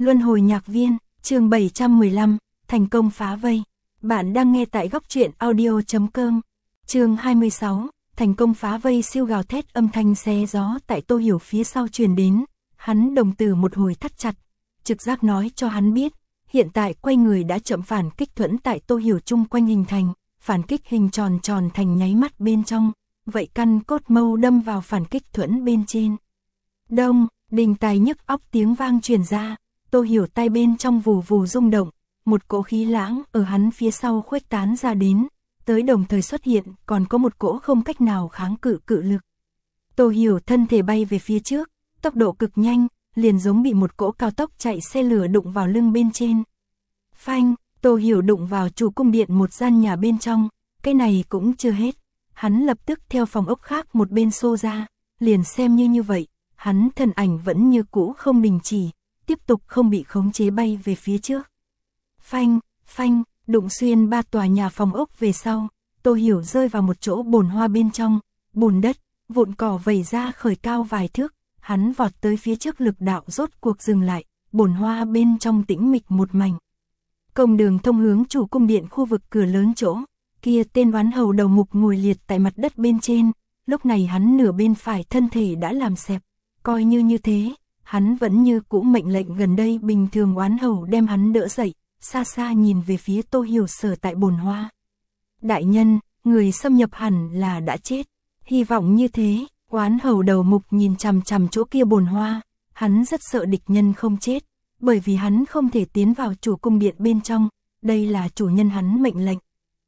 Luân hồi nhạc viên, chương 715, thành công phá vây. Bạn đang nghe tại góc truyện audio.com. Chương 26, thành công phá vây. Siêu gào thét âm thanh xé gió tại Tô Hiểu phía sau truyền đến, hắn đồng tử một hồi thắt chặt, trực giác nói cho hắn biết, hiện tại quay người đã chậm phản kích thuẫn tại Tô Hiểu chung quanh hình thành, phản kích hình tròn tròn thành nháy mắt bên trong, vậy căn cốt mâu đâm vào phản kích thuẫn bên trên. Đông, đình tài nhức óc tiếng vang truyền ra. Tô Hiểu tay bên trong vù vù rung động, một cỗ khí lãng ở hắn phía sau khuếch tán ra đến, tới đồng thời xuất hiện còn có một cỗ không cách nào kháng cự cự lực. Tô Hiểu thân thể bay về phía trước, tốc độ cực nhanh, liền giống bị một cỗ cao tốc chạy xe lửa đụng vào lưng bên trên. Phanh, Tô Hiểu đụng vào chủ cung điện một gian nhà bên trong, cái này cũng chưa hết, hắn lập tức theo phòng ốc khác một bên xô ra, liền xem như vậy, hắn thân ảnh vẫn như cũ không đình chỉ, tiếp tục không bị khống chế bay về phía trước. Phanh, phanh, đụng xuyên 3 tòa nhà phòng ốc về sau, Tô Hiểu rơi vào một chỗ bồn hoa bên trong, bùn đất, vụn cỏ vẩy ra khởi cao vài thước, hắn vọt tới phía trước, lực đạo rốt cuộc dừng lại, bồn hoa bên trong tĩnh mịch một mảnh. Công đường thông hướng chủ cung điện khu vực cửa lớn chỗ, kia tên oán hầu đầu mục ngồi liệt tại mặt đất bên trên, lúc này hắn nửa bên phải thân thể đã làm xẹp, coi như thế. Hắn vẫn như cũ mệnh lệnh gần đây bình thường oán hầu đem hắn đỡ dậy, xa xa nhìn về phía Tô Hiểu sở tại bồn hoa. Đại nhân, người xâm nhập hẳn là đã chết, hy vọng như thế. Oán hầu đầu mục nhìn chằm chằm chỗ kia bồn hoa, hắn rất sợ địch nhân không chết, bởi vì hắn không thể tiến vào chủ cung điện bên trong, đây là chủ nhân hắn mệnh lệnh.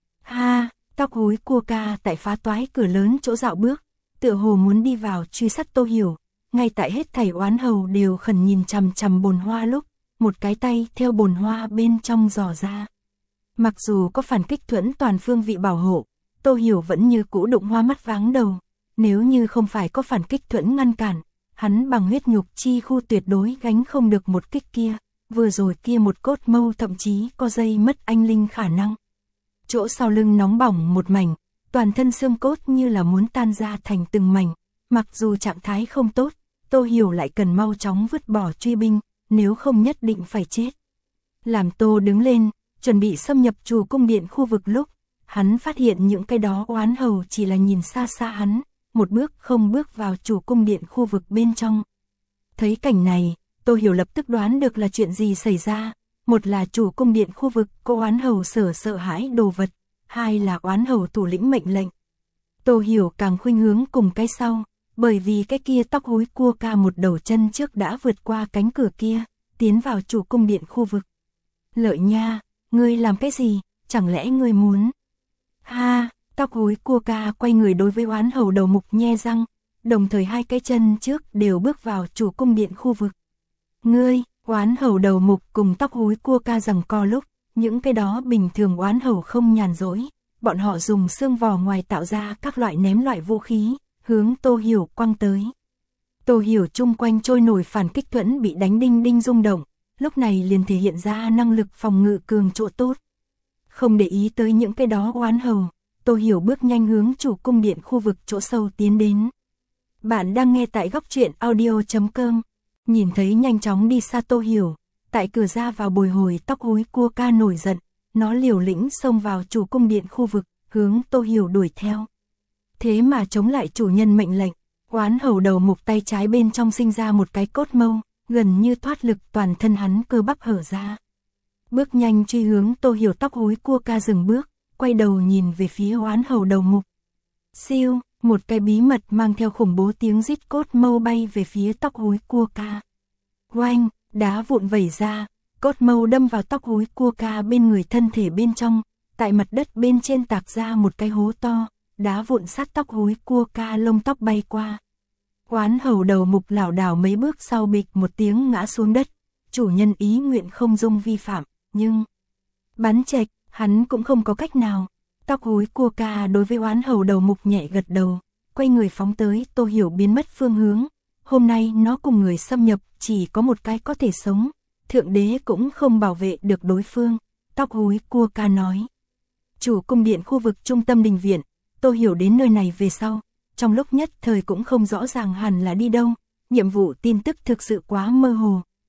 Ha, tóc húi cua ca tại phá toái cửa lớn chỗ dạo bước, tựa hồ muốn đi vào truy sát Tô Hiểu. Ngay tại hết thảy oán hầu đều khẩn nhìn chằm chằm bồn hoa lúc, một cái tay theo bồn hoa bên trong dò ra. Mặc dù có phản kích thuẫn toàn phương vị bảo hộ, Tô Hiểu vẫn như cũ đụng hoa mắt váng đầu. Nếu như không phải có phản kích thuẫn ngăn cản, hắn bằng huyết nhục chi khu tuyệt đối gánh không được một kích kia. Vừa rồi kia một cốt mâu thậm chí có dây mất anh linh khả năng. Chỗ sau lưng nóng bỏng một mảnh, toàn thân xương cốt như là muốn tan ra thành từng mảnh. Mặc dù trạng thái không tốt, Tô Hiểu lại cần mau chóng vứt bỏ truy binh, nếu không nhất định phải chết. Làm Tô đứng lên, chuẩn bị xâm nhập chủ cung điện khu vực lúc, hắn phát hiện những cái đó oán hầu chỉ là nhìn xa xa hắn, một bước không bước vào chủ cung điện khu vực bên trong. Thấy cảnh này, Tô Hiểu lập tức đoán được là chuyện gì xảy ra, một là chủ cung điện khu vực có oán hầu sợ hãi đồ vật, hai là oán hầu thủ lĩnh mệnh lệnh. Tô Hiểu càng khuynh hướng cùng cái sau. Bởi vì cái kia tóc húi cua ca một đầu chân trước đã vượt qua cánh cửa kia, tiến vào chủ cung điện khu vực. Lợi nha, ngươi làm cái gì, chẳng lẽ ngươi muốn? Ha, tóc húi cua ca quay người đối với oán hầu đầu mục nhe răng, đồng thời hai cái chân trước đều bước vào chủ cung điện khu vực. Ngươi, oán hầu đầu mục cùng tóc húi cua ca giằng co lúc, những cái đó bình thường oán hầu không nhàn rỗi, bọn họ dùng xương vò ngoài tạo ra các loại ném loại vũ khí, hướng Tô Hiểu quăng tới. Tô Hiểu chung quanh trôi nổi phản kích thuẫn bị đánh đinh đinh rung động, lúc này liền thể hiện ra năng lực phòng ngự cường chỗ tốt. Không để ý tới những cái đó oán hầu, Tô Hiểu bước nhanh hướng chủ cung điện khu vực chỗ sâu tiến đến. Bạn đang nghe tại góc truyện audio.com. Nhìn thấy nhanh chóng đi xa Tô Hiểu, tại cửa ra vào bồi hồi tóc húi cua ca nổi giận, nó liều lĩnh xông vào chủ cung điện khu vực, hướng Tô Hiểu đuổi theo. Thế mà chống lại chủ nhân mệnh lệnh, oán hầu đầu mục tay trái bên trong sinh ra một cái cốt mâu, gần như thoát lực, toàn thân hắn cơ bắp hở ra. Bước nhanh truy hướng Tô Hiểu. Tóc húi cua ca dừng bước, quay đầu nhìn về phía oán hầu đầu mục. Siêu, một cái bí mật mang theo khủng bố tiếng rít cốt mâu bay về phía tóc húi cua ca. Oanh, đá vụn vẩy ra, cốt mâu đâm vào tóc húi cua ca bên người thân thể bên trong, tại mặt đất bên trên tạc ra một cái hố to. Đá vụn sát tóc húi cua ca, lông tóc bay qua. Oán hầu đầu mục lảo đảo mấy bước sau bịch một tiếng ngã xuống đất. Chủ nhân ý nguyện không dung vi phạm, nhưng bắn chệch, hắn cũng không có cách nào. Tóc húi cua ca đối với oán hầu đầu mục nhẹ gật đầu, quay người phóng tới Tô Hiểu biến mất phương hướng. Hôm nay nó cùng người xâm nhập chỉ có một cái có thể sống, thượng đế cũng không bảo vệ được đối phương. Tóc húi cua ca nói. Chủ cung điện khu vực trung tâm đình viện. Tô Hiểu đến nơi này về sau, trong lúc nhất thời cũng không rõ ràng hẳn là đi đâu, nhiệm vụ tin tức thực sự quá mơ hồ,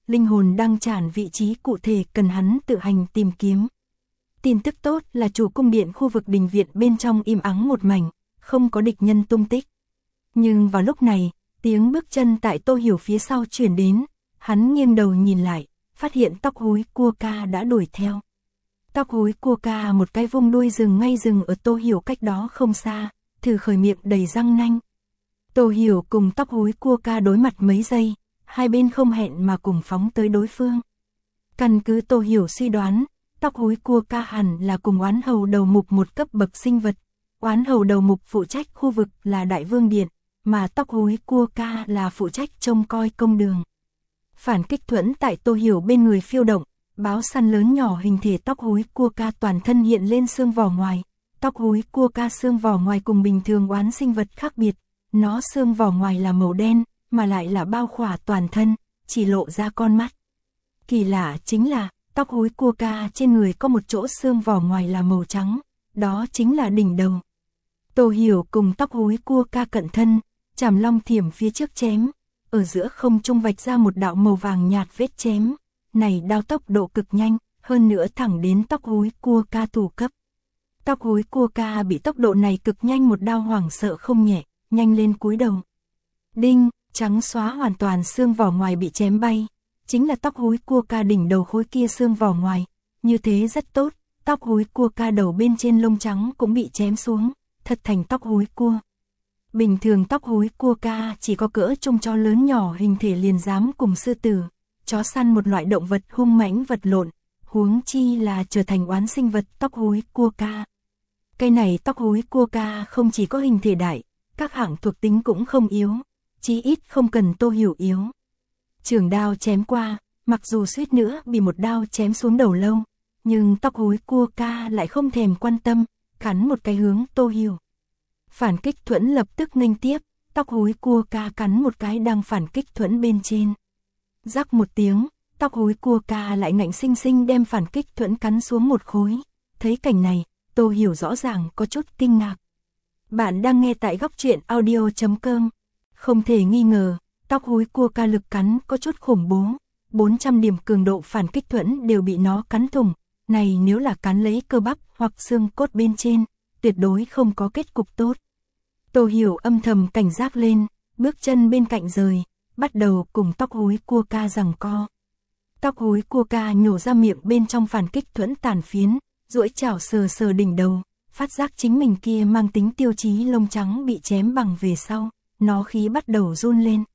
linh hồn đăng tràn vị trí cụ thể cần hắn tự hành tìm kiếm. Tin tức tốt là chủ cung điện khu vực đình viện bên trong im ắng một mảnh, không có địch nhân tung tích. Nhưng vào lúc này, tiếng bước chân tại Tô Hiểu phía sau chuyển đến, hắn nghiêng đầu nhìn lại, phát hiện tóc húi cua ca đã đuổi theo. Tóc húi cua ca một cái vung đuôi dừng ở Tô Hiểu cách đó không xa, thử khởi miệng đầy răng nanh. Tô Hiểu cùng tóc húi cua ca đối mặt mấy giây, hai bên không hẹn mà cùng phóng tới đối phương. Căn cứ Tô Hiểu suy đoán, tóc húi cua ca hẳn là cùng oán hầu đầu mục một cấp bậc sinh vật. Oán hầu đầu mục phụ trách khu vực là Đại Vương Điện, mà tóc húi cua ca là phụ trách trông coi công đường. Phản kích thuẫn tại Tô Hiểu bên người phiêu động, báo săn lớn nhỏ hình thể tóc húi cua ca toàn thân hiện lên xương vỏ ngoài. Tóc húi cua ca xương vỏ ngoài cùng bình thường oán sinh vật khác biệt, nó xương vỏ ngoài là màu đen, mà lại là bao khỏa toàn thân, chỉ lộ ra con mắt. Kỳ lạ chính là, tóc húi cua ca trên người có một chỗ xương vỏ ngoài là màu trắng, đó chính là đỉnh đầu. Tô Hiểu cùng tóc húi cua ca cận thân, chảm long thiểm phía trước chém, ở giữa không trung vạch ra một đạo màu vàng nhạt vết chém, này đao tốc độ cực nhanh, hơn nữa thẳng đến tóc húi cua ca thủ cấp. Tóc húi cua ca bị tốc độ này cực nhanh một đao hoảng sợ không nhẹ, nhanh lên cúi đầu. Đinh, trắng xóa hoàn toàn xương vỏ ngoài bị chém bay, chính là tóc húi cua ca đỉnh đầu khối kia xương vỏ ngoài, như thế rất tốt, tóc húi cua ca đầu bên trên lông trắng cũng bị chém xuống, thật thành tóc húi cua. Bình thường tóc húi cua ca chỉ có cỡ trung chó lớn nhỏ hình thể liền dám cùng sư tử, chó săn một loại động vật hung mãnh vật lộn, huống chi là trở thành oán sinh vật tóc húi cua ca. Cây này tóc húi cua ca không chỉ có hình thể đại, các hạng thuộc tính cũng không yếu, chí ít không cần Tô Hiểu yếu. Trường đao chém qua, mặc dù suýt nữa bị một đao chém xuống đầu lâu, nhưng tóc húi cua ca lại không thèm quan tâm, cắn một cái hướng Tô Hiểu. Phản kích thuẫn lập tức nghênh tiếp, tóc húi cua ca cắn một cái đang phản kích thuẫn bên trên. Rắc một tiếng, tóc húi cua ca lại ngạnh sinh sinh đem phản kích thuẫn cắn xuống một khối. Thấy cảnh này, Tô Hiểu rõ ràng có chút kinh ngạc. Bạn đang nghe tại Góc Truyện Audio.com. Không thể nghi ngờ, tóc húi cua ca lực cắn có chút khủng bố. 400 điểm cường độ phản kích thuẫn đều bị nó cắn thủng. Này nếu là cắn lấy cơ bắp hoặc xương cốt bên trên, tuyệt đối không có kết cục tốt. Tô Hiểu âm thầm cảnh giác lên, bước chân bên cạnh rời, bắt đầu cùng tóc húi cua ca giằng co. Tóc húi cua ca nhổ ra miệng bên trong phản kích thuẫn tàn phiến, duỗi chảo sờ sờ đỉnh đầu, phát giác chính mình kia mang tính tiêu chí lông trắng bị chém bằng về sau, nó khí bắt đầu run lên.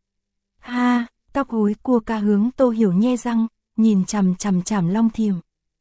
Ha, tóc húi cua ca hướng Tô Hiểu nhe răng, nhìn chằm chằm long thiểm.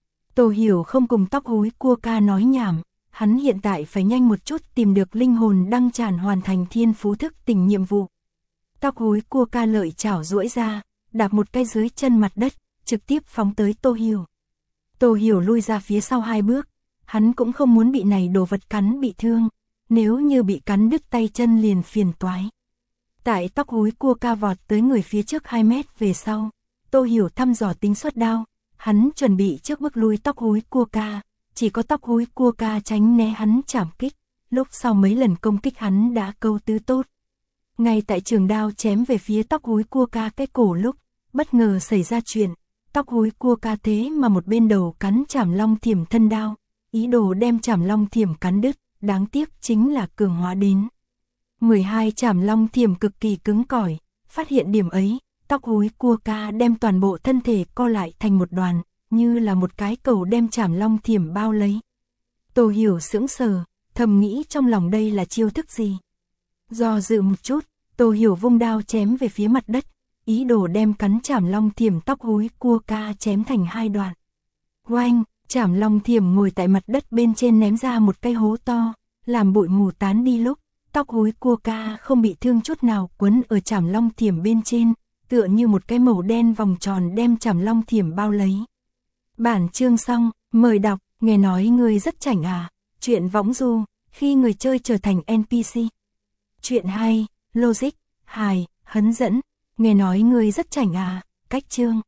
Tô Hiểu không cùng tóc húi cua ca nói nhảm, hắn hiện tại phải nhanh một chút tìm được linh hồn đăng tràn hoàn thành thiên phú thức tỉnh nhiệm vụ. Tóc húi cua ca lợi chảo duỗi ra, đạp một cái dưới chân mặt đất, trực tiếp phóng tới Tô Hiểu. Tô Hiểu lui ra phía sau 2 bước, hắn cũng không muốn bị này đồ vật cắn bị thương, nếu như bị cắn đứt tay chân liền phiền toái. Tại tóc húi cua ca vọt tới người phía trước 2 mét về sau, Tô Hiểu thăm dò tính xuất đao, hắn chuẩn bị trước bước lui tóc húi cua ca, chỉ có tóc húi cua ca tránh né hắn chảm kích, lúc sau mấy lần công kích hắn đã câu tứ tốt. Ngay tại trường đao chém về phía tóc húi cua ca cái cổ lúc, bất ngờ xảy ra chuyện, tóc húi cua ca thế mà một bên đầu cắn chảm long thiểm thân đao, ý đồ đem chảm long thiểm cắn đứt, đáng tiếc chính là cường hóa đến. 12 chảm long thiểm cực kỳ cứng cỏi, phát hiện điểm ấy, tóc húi cua ca đem toàn bộ thân thể co lại thành một đoàn, như là một cái cầu đem chảm long thiểm bao lấy. Tô Hiểu sững sờ, thầm nghĩ trong lòng đây là chiêu thức gì. Do dự một chút, Tô Hiểu vung đao chém về phía mặt đất, ý đồ đem cắn chảm long thiểm tóc húi cua ca chém thành 2 đoạn. Oanh, chảm long thiểm ngồi tại mặt đất bên trên ném ra một cái hố to, làm bụi mù tán đi lúc, tóc húi cua ca không bị thương chút nào quấn ở chảm long thiểm bên trên, tựa như một cái màu đen vòng tròn đem chảm long thiểm bao lấy. Bản chương xong, mời đọc, nghe nói người rất chảnh à, chuyện võng du, khi người chơi trở thành NPC. Chuyện hay, logic, hài, hấn dẫn, nghe nói người rất chảnh à, cách chương.